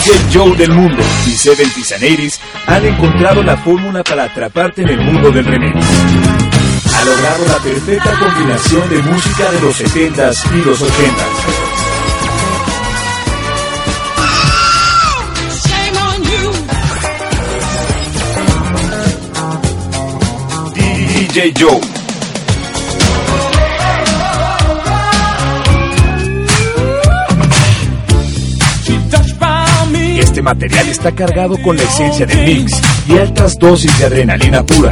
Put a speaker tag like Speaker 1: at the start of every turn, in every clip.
Speaker 1: DJ Joe del mundo y 70s and 80s han encontrado la fórmula para atraparte en el mundo del remix. Ha logrado la perfecta combinación de música de los 70s y los 80s. DJ Joe. Este material está cargado con la esencia del mix y altas dosis de adrenalina pura.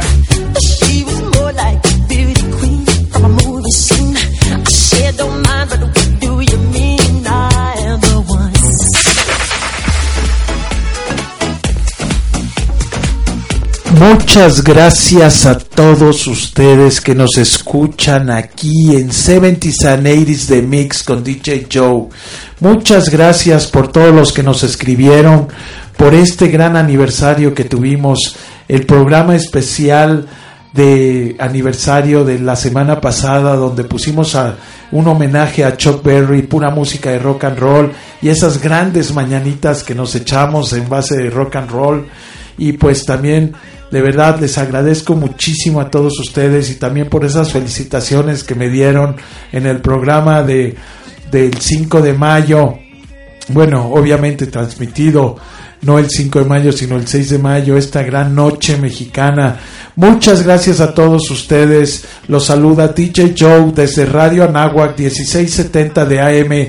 Speaker 2: Muchas gracias a todos ustedes que nos escuchan aquí en 70s and 80s de Mix con DJ Joe. Muchas gracias por todos los que nos escribieron por este gran aniversario que tuvimos, el programa especial de aniversario de la semana pasada, donde pusimos un homenaje a Chuck Berry, pura música de rock and roll, y esas grandes mañanitas que nos echamos en base de rock and roll. Y pues también de verdad les agradezco muchísimo a todos ustedes, y también por esas felicitaciones que me dieron en el programa del 5 de mayo. Bueno, obviamente transmitido no el 5 de mayo, sino el 6 de mayo, esta gran noche mexicana. Muchas gracias a todos ustedes. Los saluda DJ Joe desde Radio Anáhuac 1670 de AM,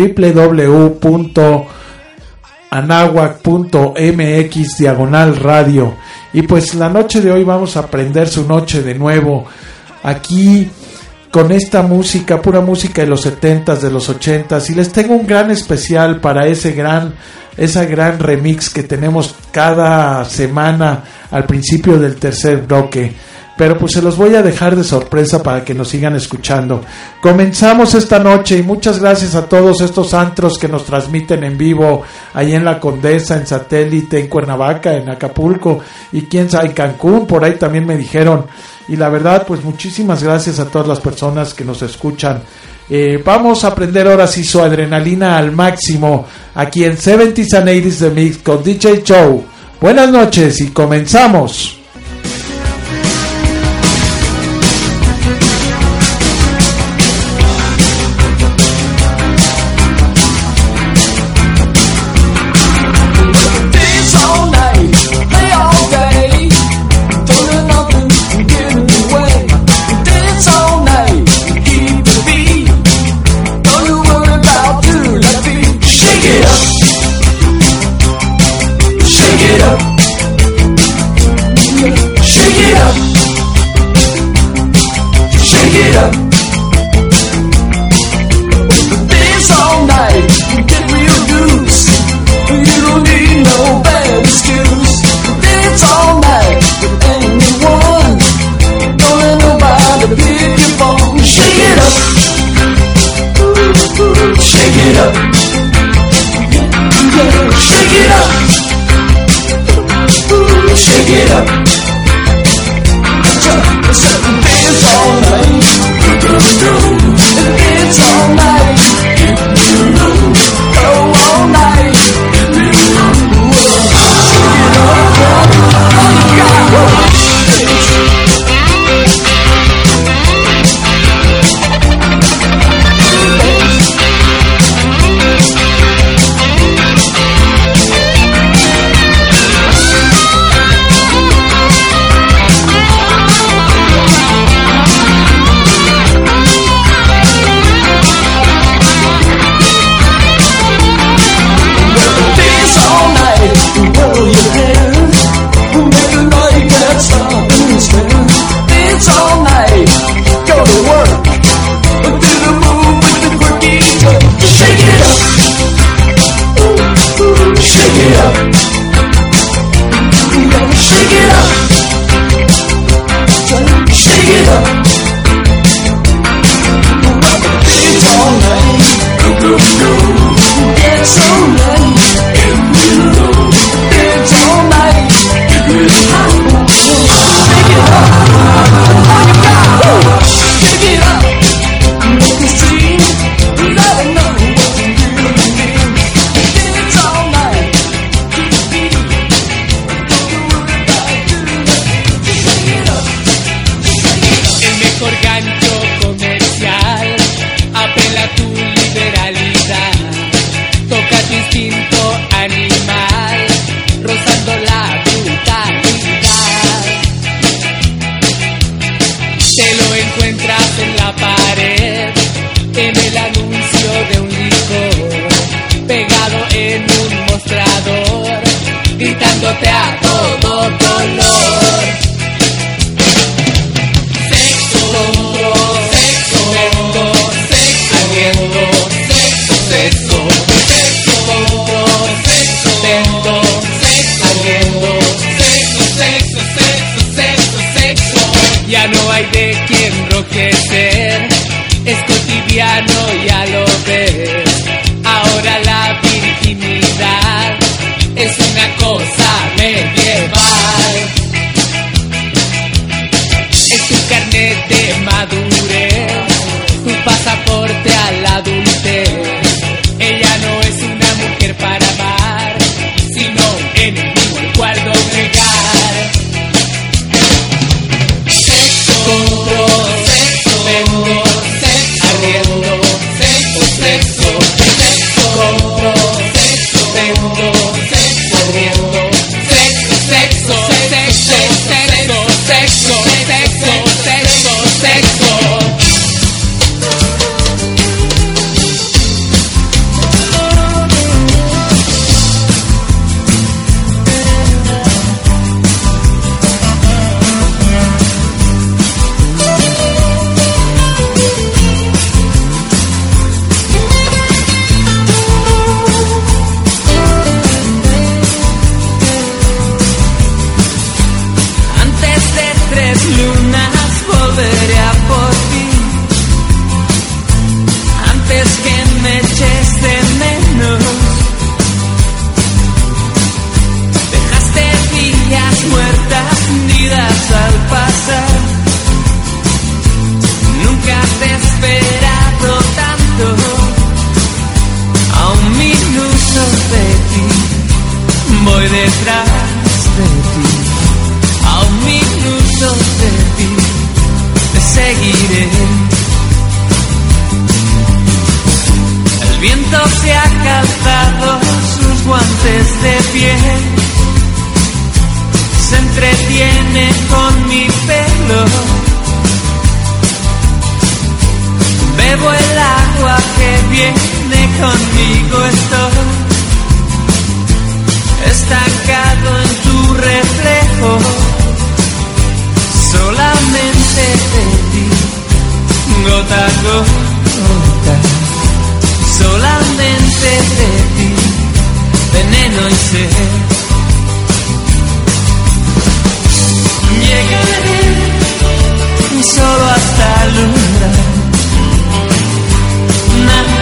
Speaker 2: www.anahuac.mx/radio. Y pues la noche de hoy vamos a aprender su noche de nuevo aquí con esta música, pura música de los 70s, de los 80s, y les tengo un gran especial para esa gran remix que tenemos cada semana al principio del tercer bloque. Pero pues se los voy a dejar de sorpresa para que nos sigan escuchando. Comenzamos esta noche y muchas gracias a todos estos antros que nos transmiten en vivo ahí en La Condesa, en Satélite, en Cuernavaca, en Acapulco y quién sabe, en Cancún, por ahí también me dijeron. Y la verdad, pues muchísimas gracias a todas las personas que nos escuchan. Vamos a aprender ahora sí su adrenalina al máximo aquí en 70s and 80s The Mix con DJ Joe. Buenas noches y comenzamos.
Speaker 3: Shake it up. besándote a todo color. Sexo, sexo, sexo, ardiendo, sexo, sexo, sexo, sexo, ardiendo, sexo, ardiendo, sexo, sexo, sexo, sexo, sexo. Ya no hay de quien enrojecer, es cotidiano, ya lo ves. Ahora la virginidad es una cosa medieval. Es tu carnet de madurez, tu pasaporte a la adultez. Ella no es una mujer para amar, sino un enemigo al cual doblegar. Sexo, sexo, vengo, sexo, ardiendo, sexo, sexo, sexo, sexo, vengo, sexo, ardiendo, sexo, sexo, sexo, sexo, sexo, sexo, sexo, sexo. Voy detrás de ti, a un minuto de ti, te seguiré. El viento se ha calzado sus guantes de piel, se entretiene con mi pelo. Bebo el agua que viene conmigo, estoy estancado en tu reflejo, solamente de ti, gota a gota, solamente de ti, veneno y sed. Llegaré solo hasta el umbral, nada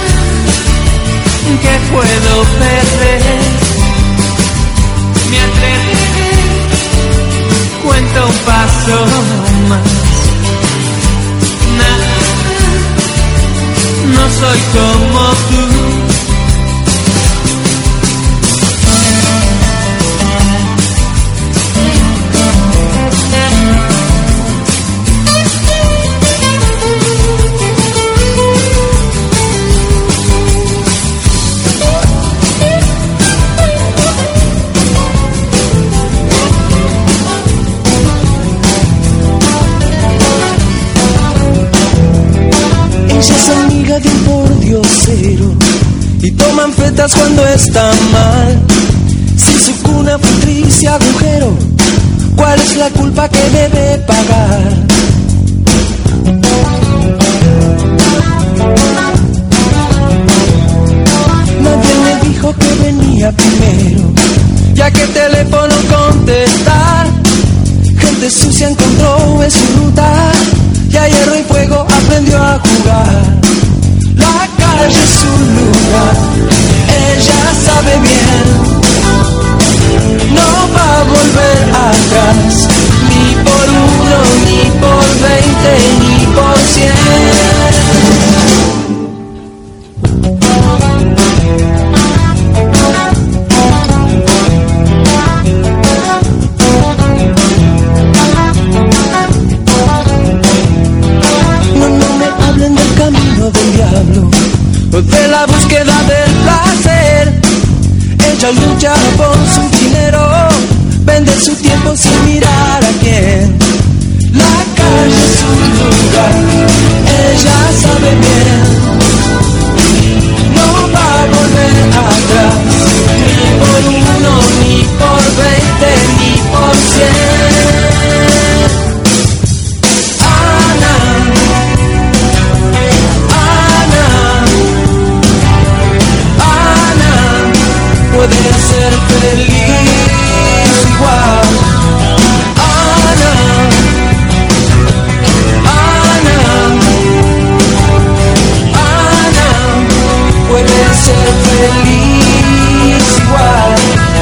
Speaker 3: que puedo perder. Me atreveré, cuento un paso más. Nada, no soy como tú.
Speaker 4: De un pordiosero y toman fetas cuando está mal. Si su cuna fue triste agujero, ¿cuál es la culpa que debe pagar? Nadie me dijo que venía primero, ya que el teléfono contestar. Gente sucia encontró en su ruta y a hierro y fuego aprendió a jugar. La calle es su lugar, ella sabe bien, no va a volver atrás, ni por 1, ni por 20, ni por 100. No me hablen del camino puedes ser feliz igual. Ana, Ana, Ana, puedes ser feliz igual.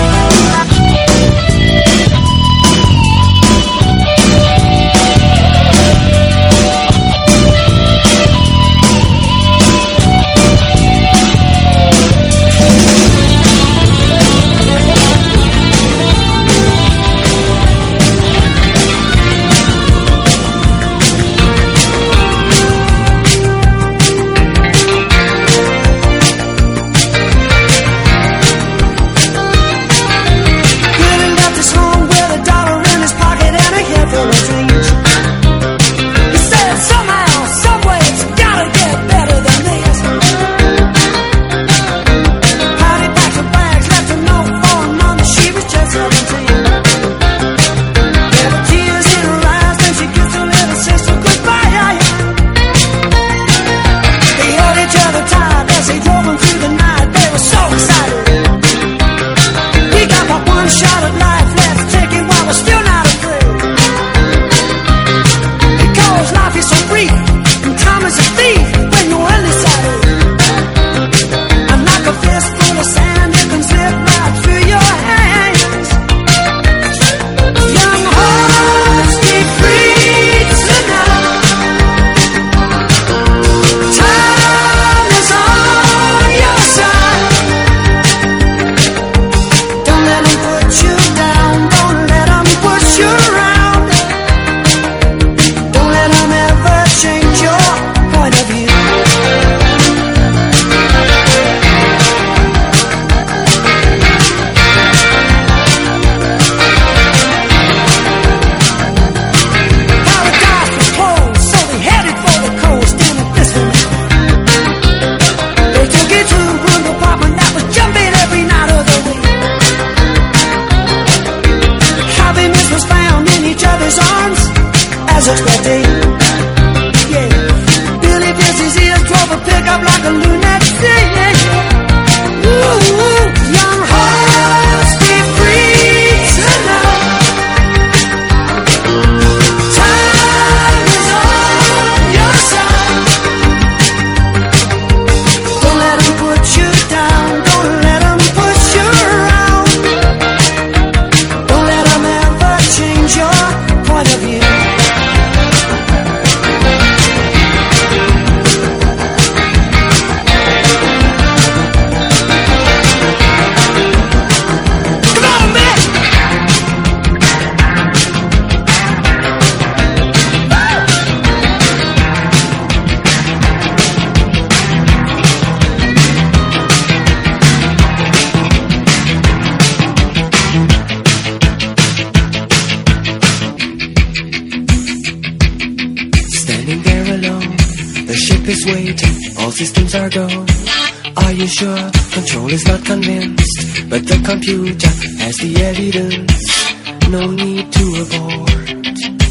Speaker 5: Sure, control is not convinced, but the computer has the evidence. No need to abort.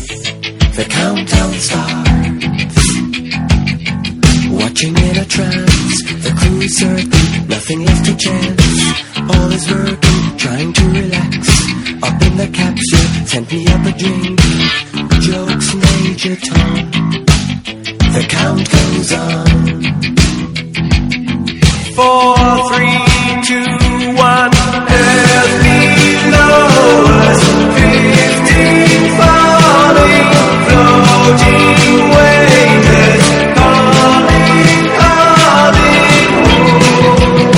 Speaker 5: The countdown starts. Watching in a trance, the crew is certain, nothing left to chance. All is working, trying to relax. Up in the capsule, send me up a drink. Jokes, Major Tom. The count goes on.
Speaker 4: 4, 3, 2, 1. Earth below us, 15 falling, floating waves, calling, calling home.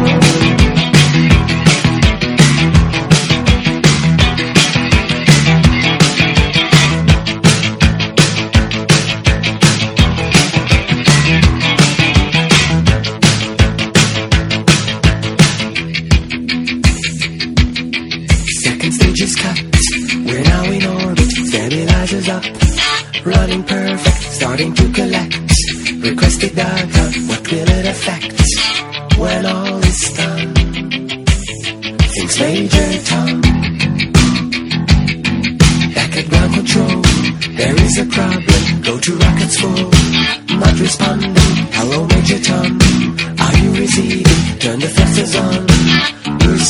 Speaker 5: Running perfect, starting to collect requested data. What will it affect when all is done? Thinks Major Tom. Back at ground control, there is a problem. Go to rocket school, not responding. Hello Major Tom, are you receiving? Turn the thrusters on. We're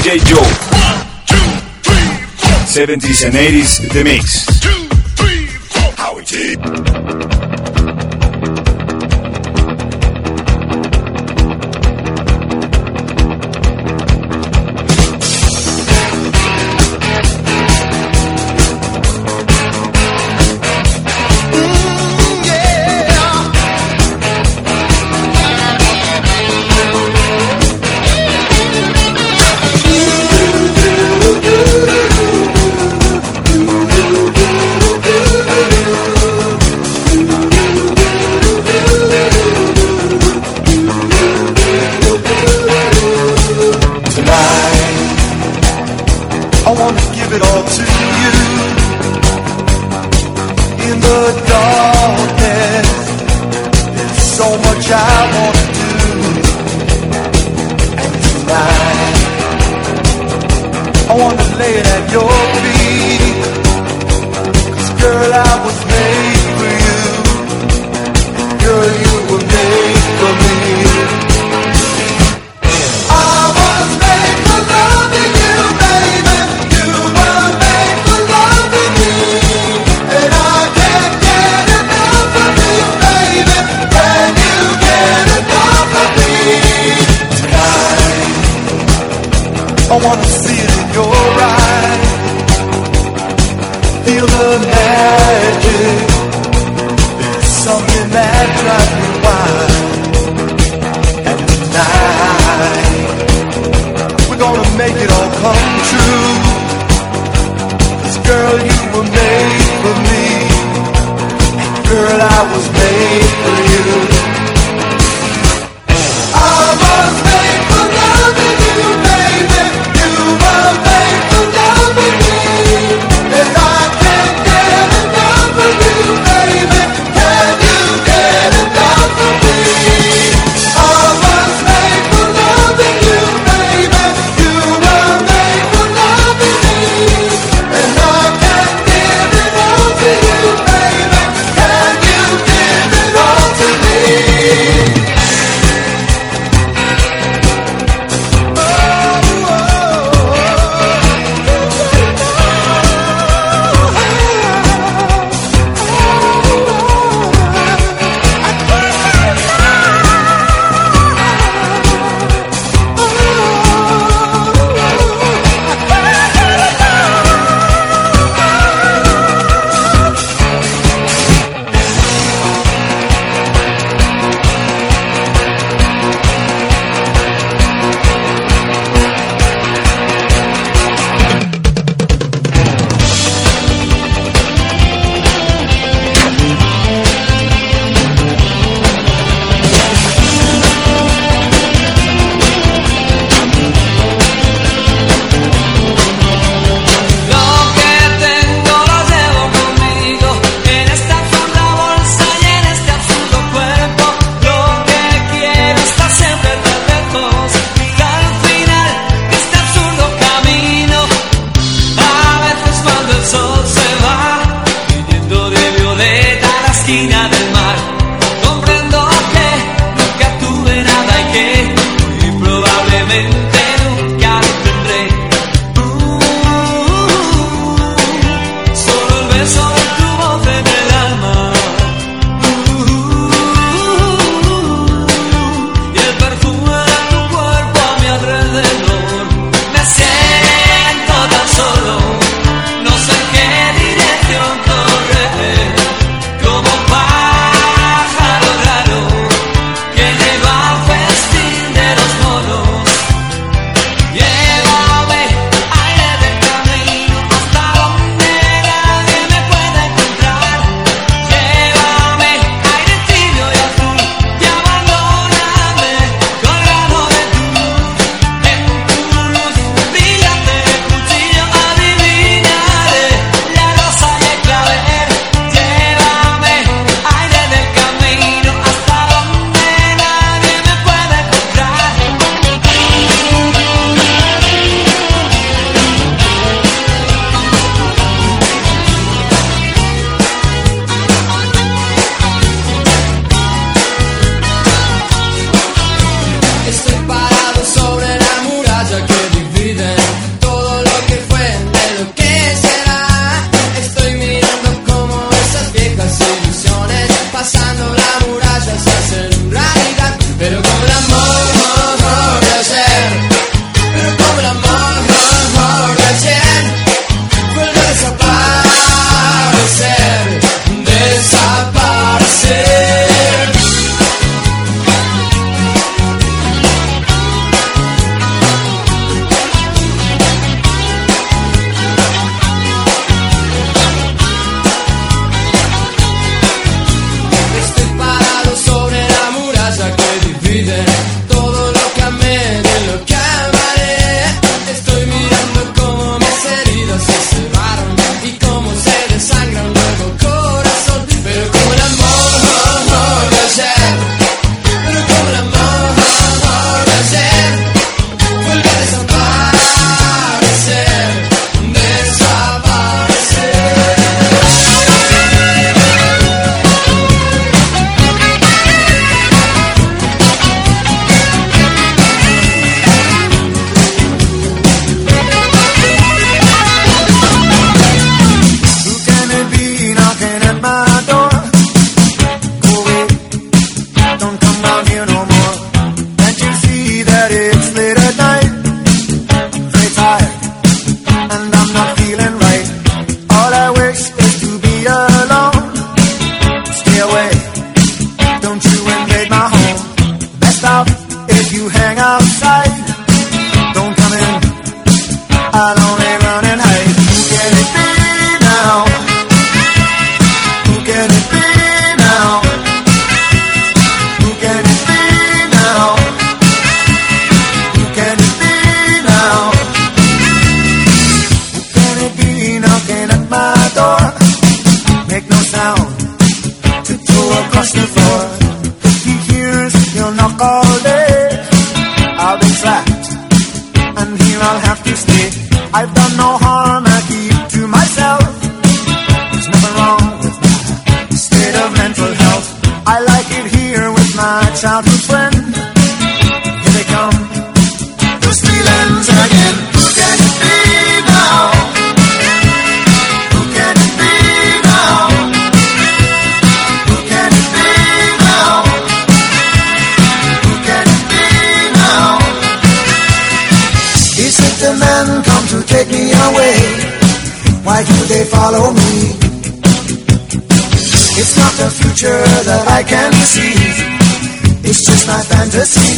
Speaker 1: DJ Joe. 70s and 80s The Mix.
Speaker 6: 2, 3, 4, how it is.
Speaker 7: I want to give it all to you. In the darkness, there's so much I want to do. And tonight, I want to lay it at your feet. 'Cause girl, I was made for you. Girl, you were made for me. I wanna see it in your eyes. Feel the magic. There's something that drives me wild. And tonight, we're gonna make it all come true. 'Cause girl, you were made for me. And girl, I was made for you. I was made for loving you, baby. Give it all to you, baby. Can you give it no harm I keep to myself. There's nothing wrong with my state of mental health. I like it here with my childhood friend. Here they come, those feelings again. Who can it be now? Who can it be now? Who can it be now? Who can it be now? Is it the men come to take me away? Why do they follow me? It's not the future that I can see. It's just my fantasy.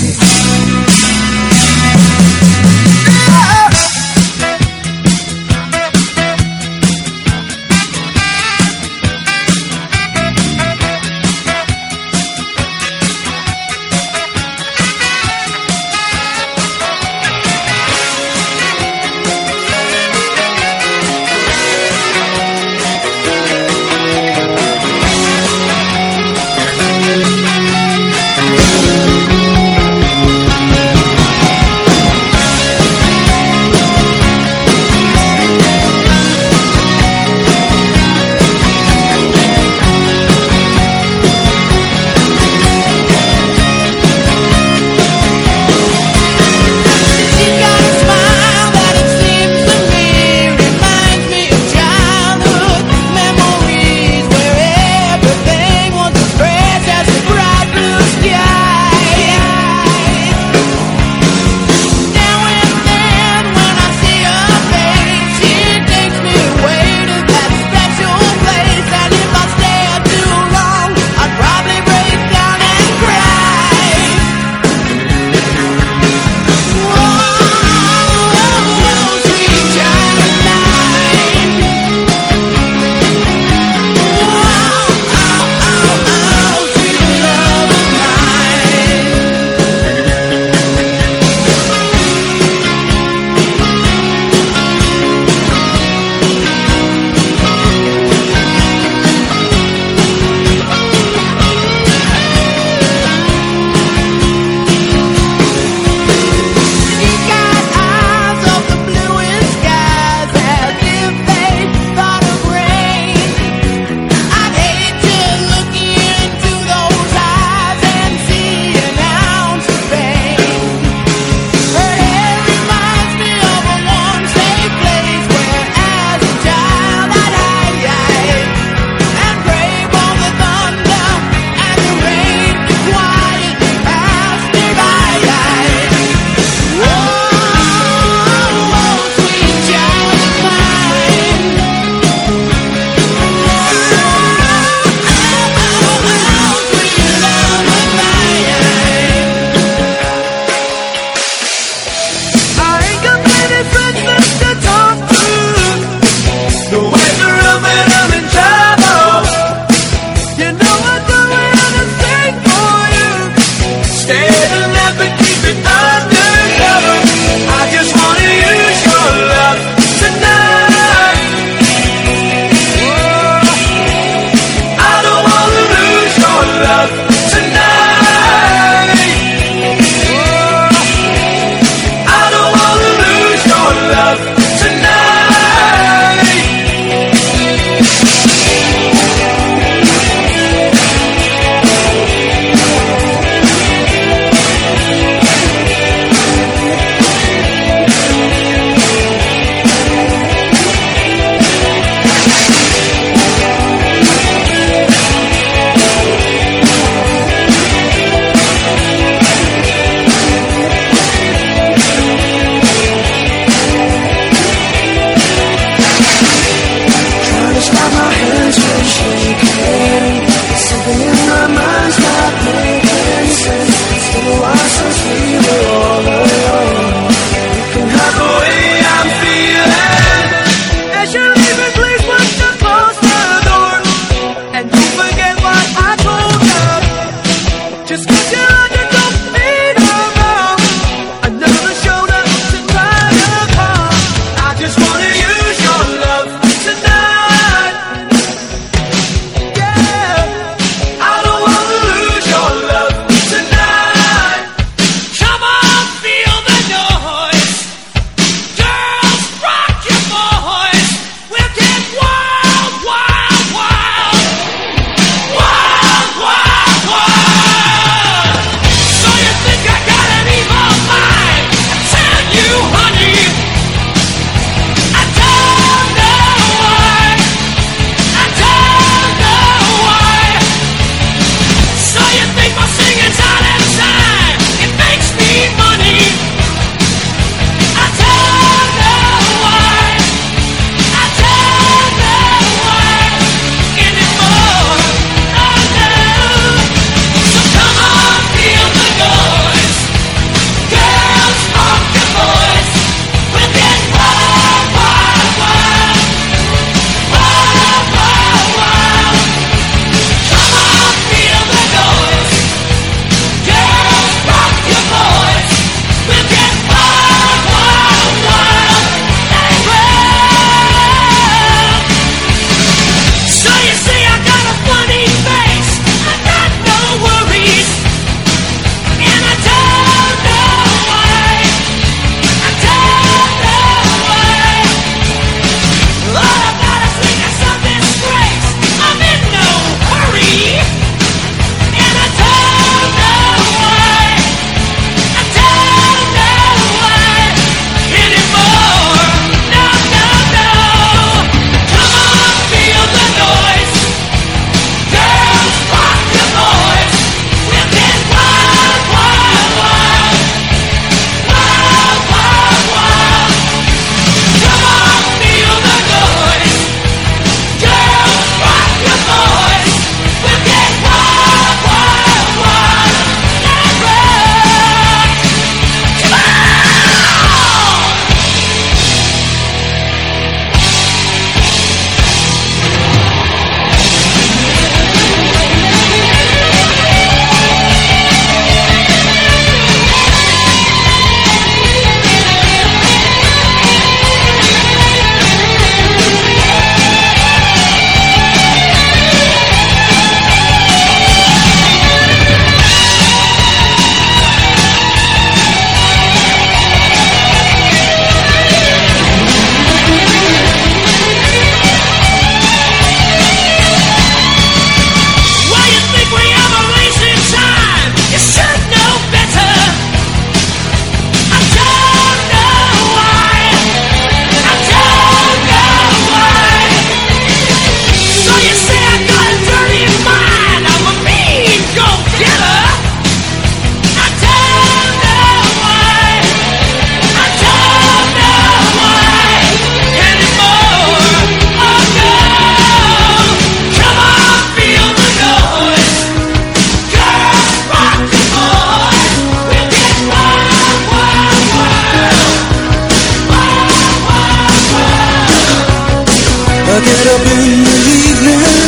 Speaker 4: get up in the evening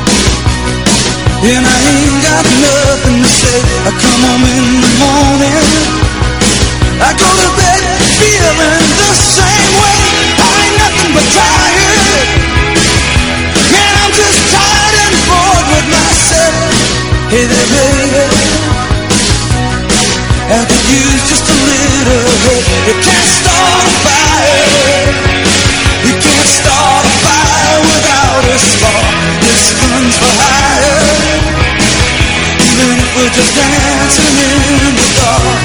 Speaker 4: and I ain't got nothing to say. I come home in the morning, I go to bed feeling the same way. I ain't nothing but tired, man, I'm just tired and bored with myself. Hey there, baby, I could use just a little help. You can't start a fire, you can't start a fire without a spark. This gun's for hire, even if we're just dancing in the dark.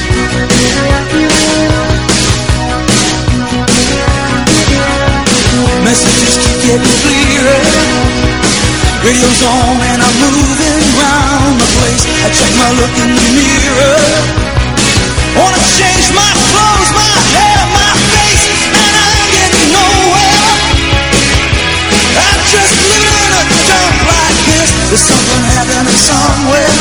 Speaker 4: Messages keep getting clearer, radio's on and I'm moving round the place. I check my look in the mirror, wanna change my clothes, my hair, my face, and I ain't getting nowhere. I'm just living in a dump like this. There's something happening somewhere,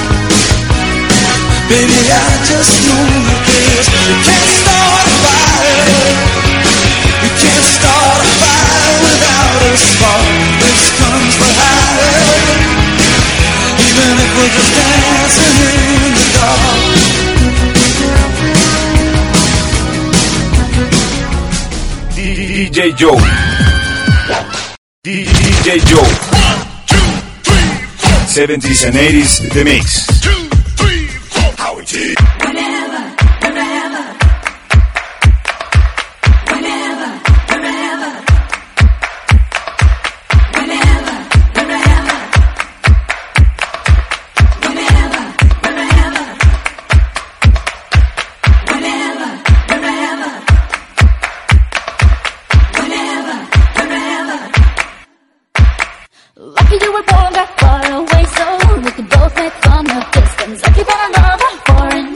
Speaker 4: baby, I just know you cares. You can't start a fire, you can't start a fire without a spark. This comes for hire, even if we're just dancing in the dark.
Speaker 1: DJ Joe. DJ Joe. 70s and 80s The Mix.
Speaker 6: 2, 3, 4, how it is.
Speaker 8: Lucky you were born that far away, so we could both make fun of distance. I keep on another foreign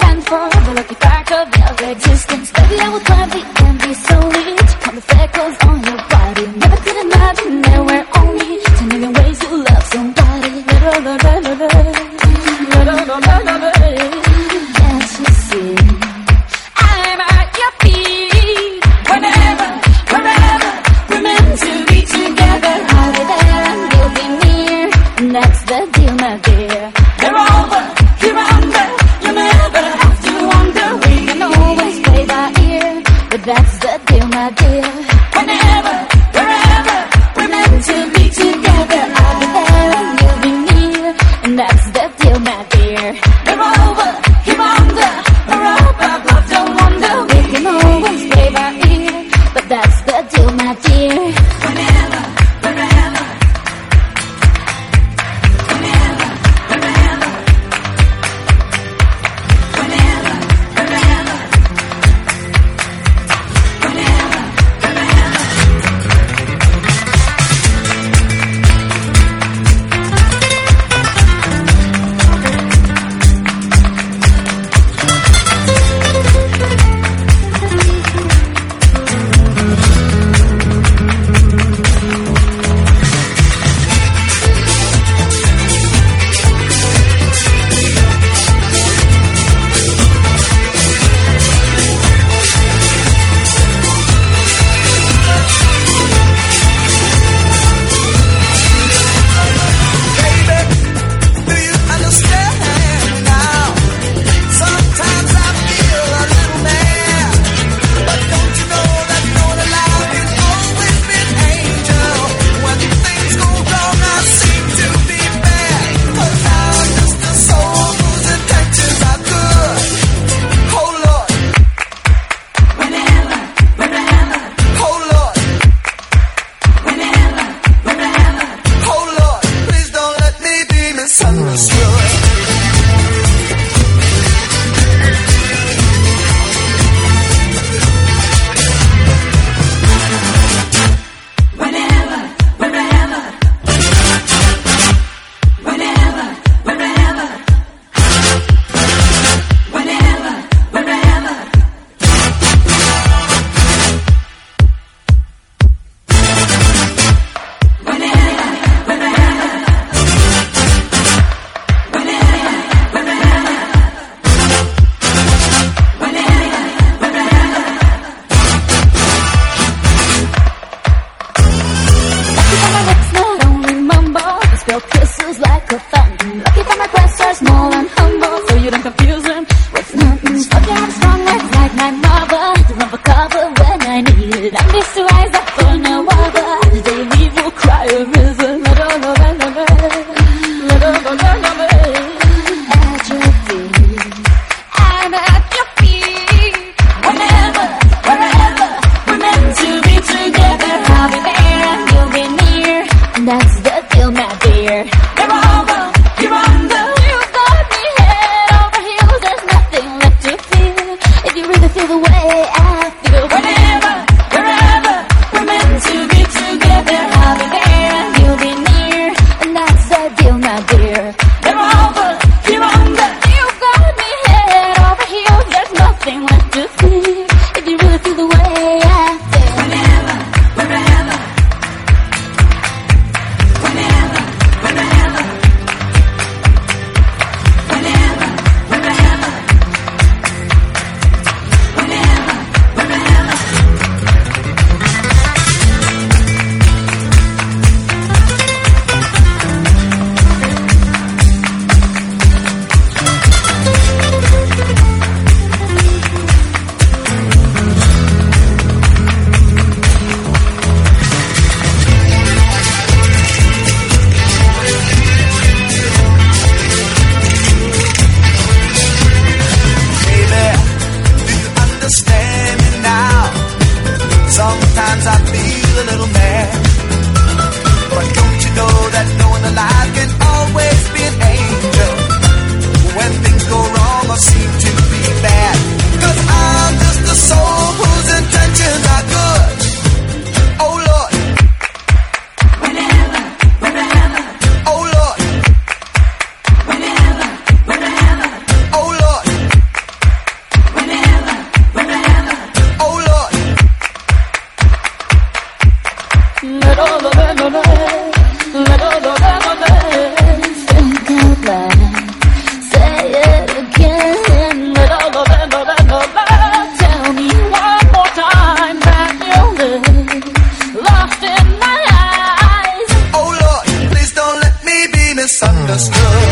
Speaker 7: a little mad. But don't you know that no one alive can always be an angel? When things go wrong or seem to be bad, 'cause I'm just a soul whose intentions are good. Oh Lord, whenever, oh Lord, whenever, oh Lord, whenever, oh Lord.
Speaker 8: Let all the memories, let all the memories think out loud. Say it again. Let all the memories tell me one more time that you live lost in my eyes.
Speaker 7: Oh Lord, please don't let me be misunderstood.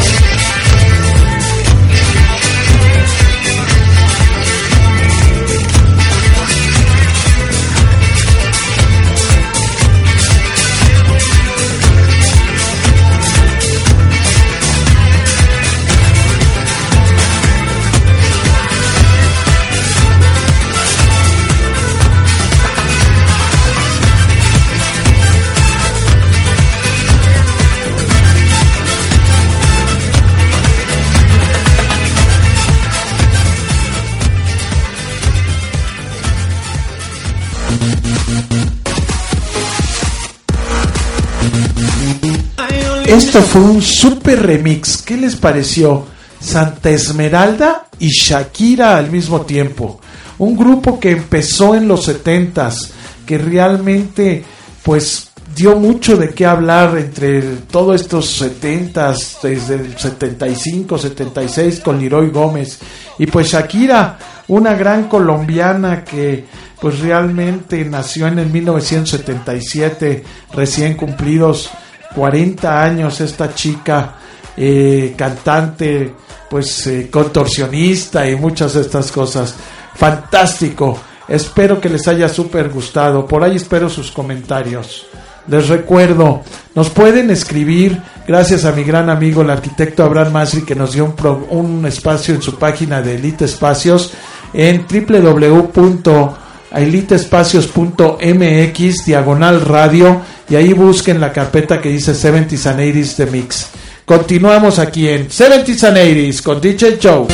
Speaker 2: Esto fue un super remix. ¿Qué les pareció? Santa Esmeralda y Shakira al mismo tiempo. Un grupo que empezó en los 70s, que realmente pues dio mucho de qué hablar entre todos estos 70s, desde el 75, 76 con Leroy Gómez. Y pues Shakira, una gran colombiana que pues realmente nació en el 1977, recién cumplidos 40 años esta chica, cantante, pues contorsionista y muchas de estas cosas. Fantástico, espero que les haya súper gustado. Por ahí espero sus comentarios. Les recuerdo, nos pueden escribir, gracias a mi gran amigo el arquitecto Abraham Masri, que nos dio un espacio en su página de Elite Espacios en www.eliteespacios.mx/radio, y ahí busquen la carpeta que dice 70s and 80s The Mix. Continuamos aquí en 70s and 80s con DJ Joe.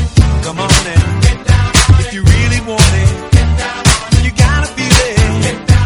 Speaker 7: If you really want it, you gotta feel it.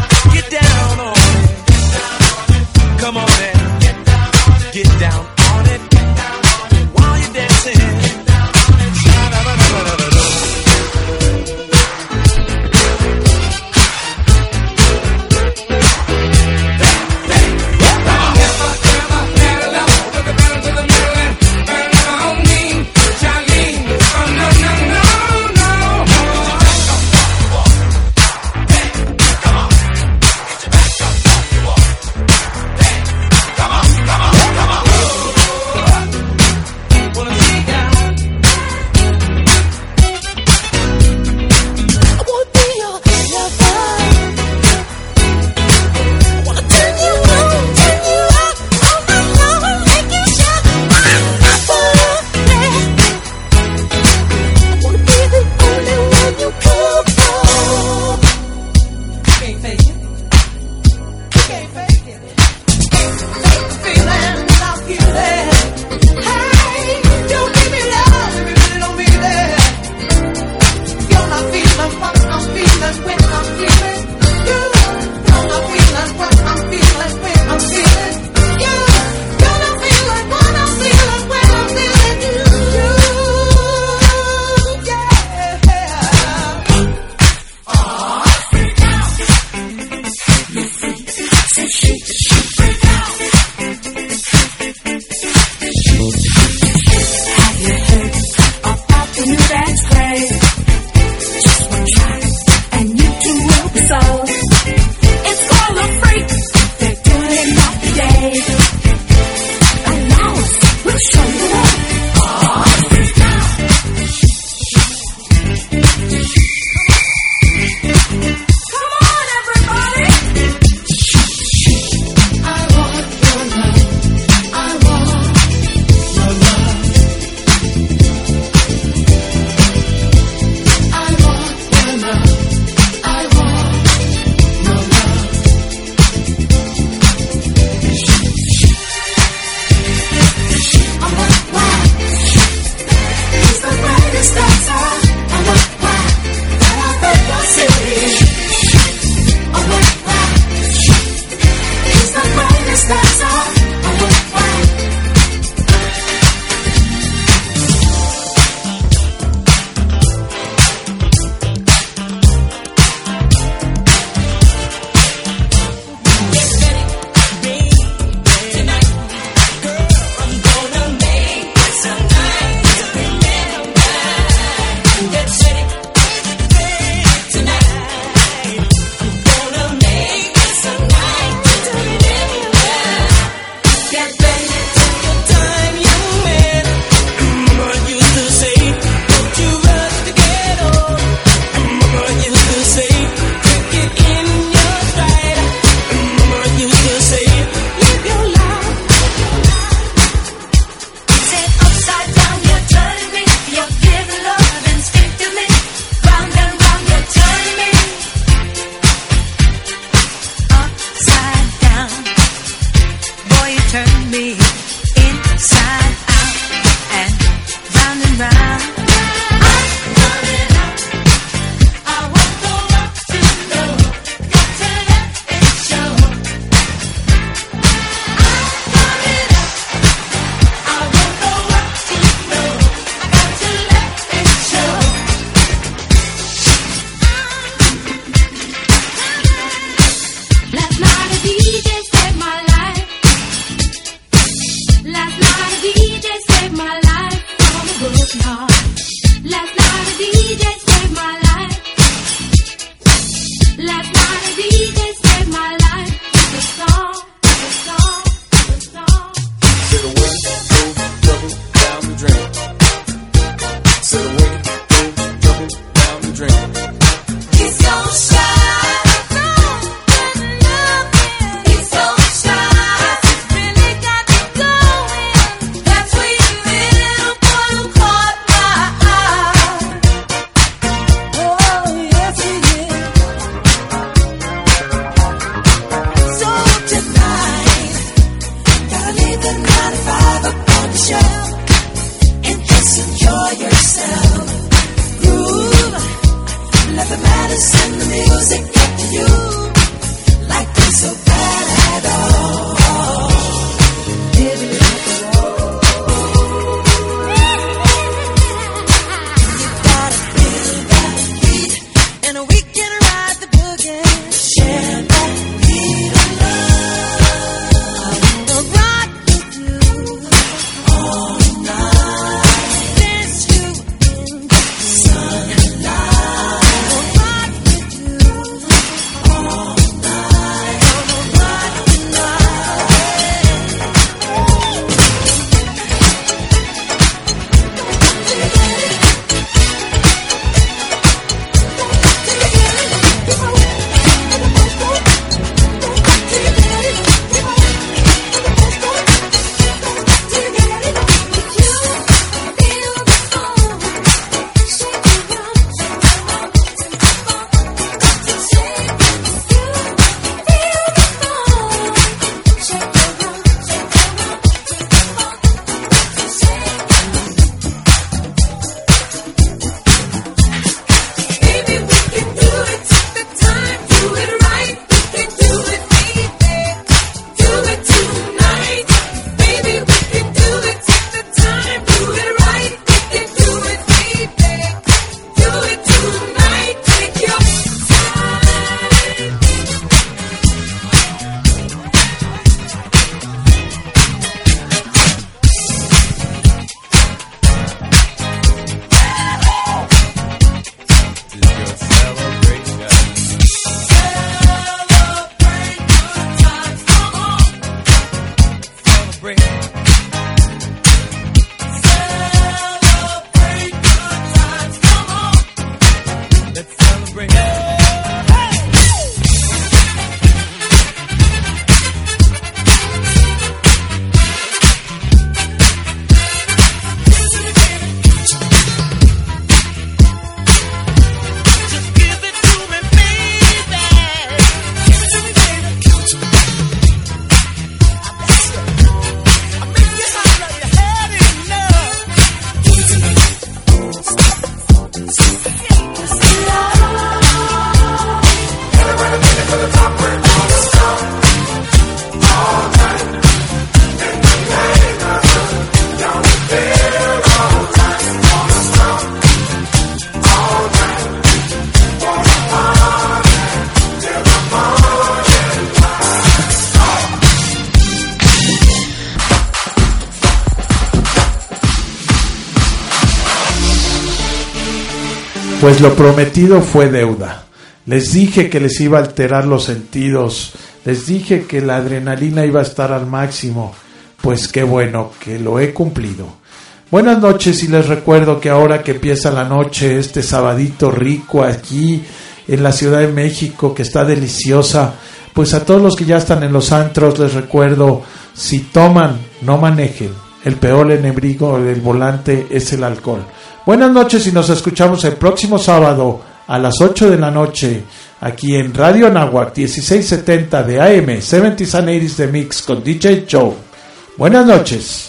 Speaker 2: Pues lo prometido fue deuda. Les dije que les iba a alterar los sentidos, les dije que la adrenalina iba a estar al máximo. Pues qué bueno que lo he cumplido. Buenas noches, y les recuerdo que ahora que empieza la noche, este sabadito rico aquí en la Ciudad de México, que está deliciosa, pues a todos los que ya están en los antros les recuerdo: si toman, no manejen. El peor enemigo del volante es el alcohol. Buenas noches, y nos escuchamos el próximo sábado a las 8 de la noche aquí en Radio Anáhuac 1670 de AM, 70s and 80s de Mix con DJ Joe. Buenas noches.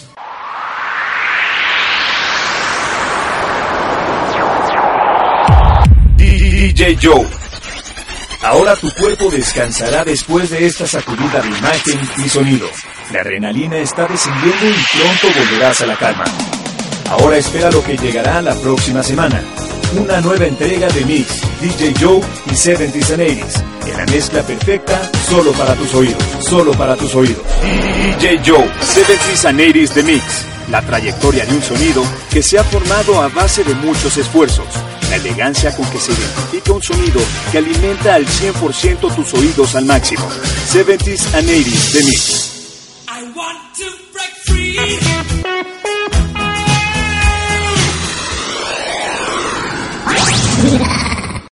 Speaker 1: DJ Joe. Ahora tu cuerpo descansará después de esta sacudida de imagen y sonido. La adrenalina está descendiendo y pronto volverás a la calma. Ahora espera lo que llegará la próxima semana. Una nueva entrega de Mix, DJ Joe y 70s and 80s. En la mezcla perfecta, solo para tus oídos. Solo para tus oídos. DJ Joe, 70s and 80s de Mix. La trayectoria de un sonido que se ha formado a base de muchos esfuerzos. La elegancia con que se identifica un sonido que alimenta al 100% tus oídos al máximo. 70s and 80s The Mix.
Speaker 3: I want to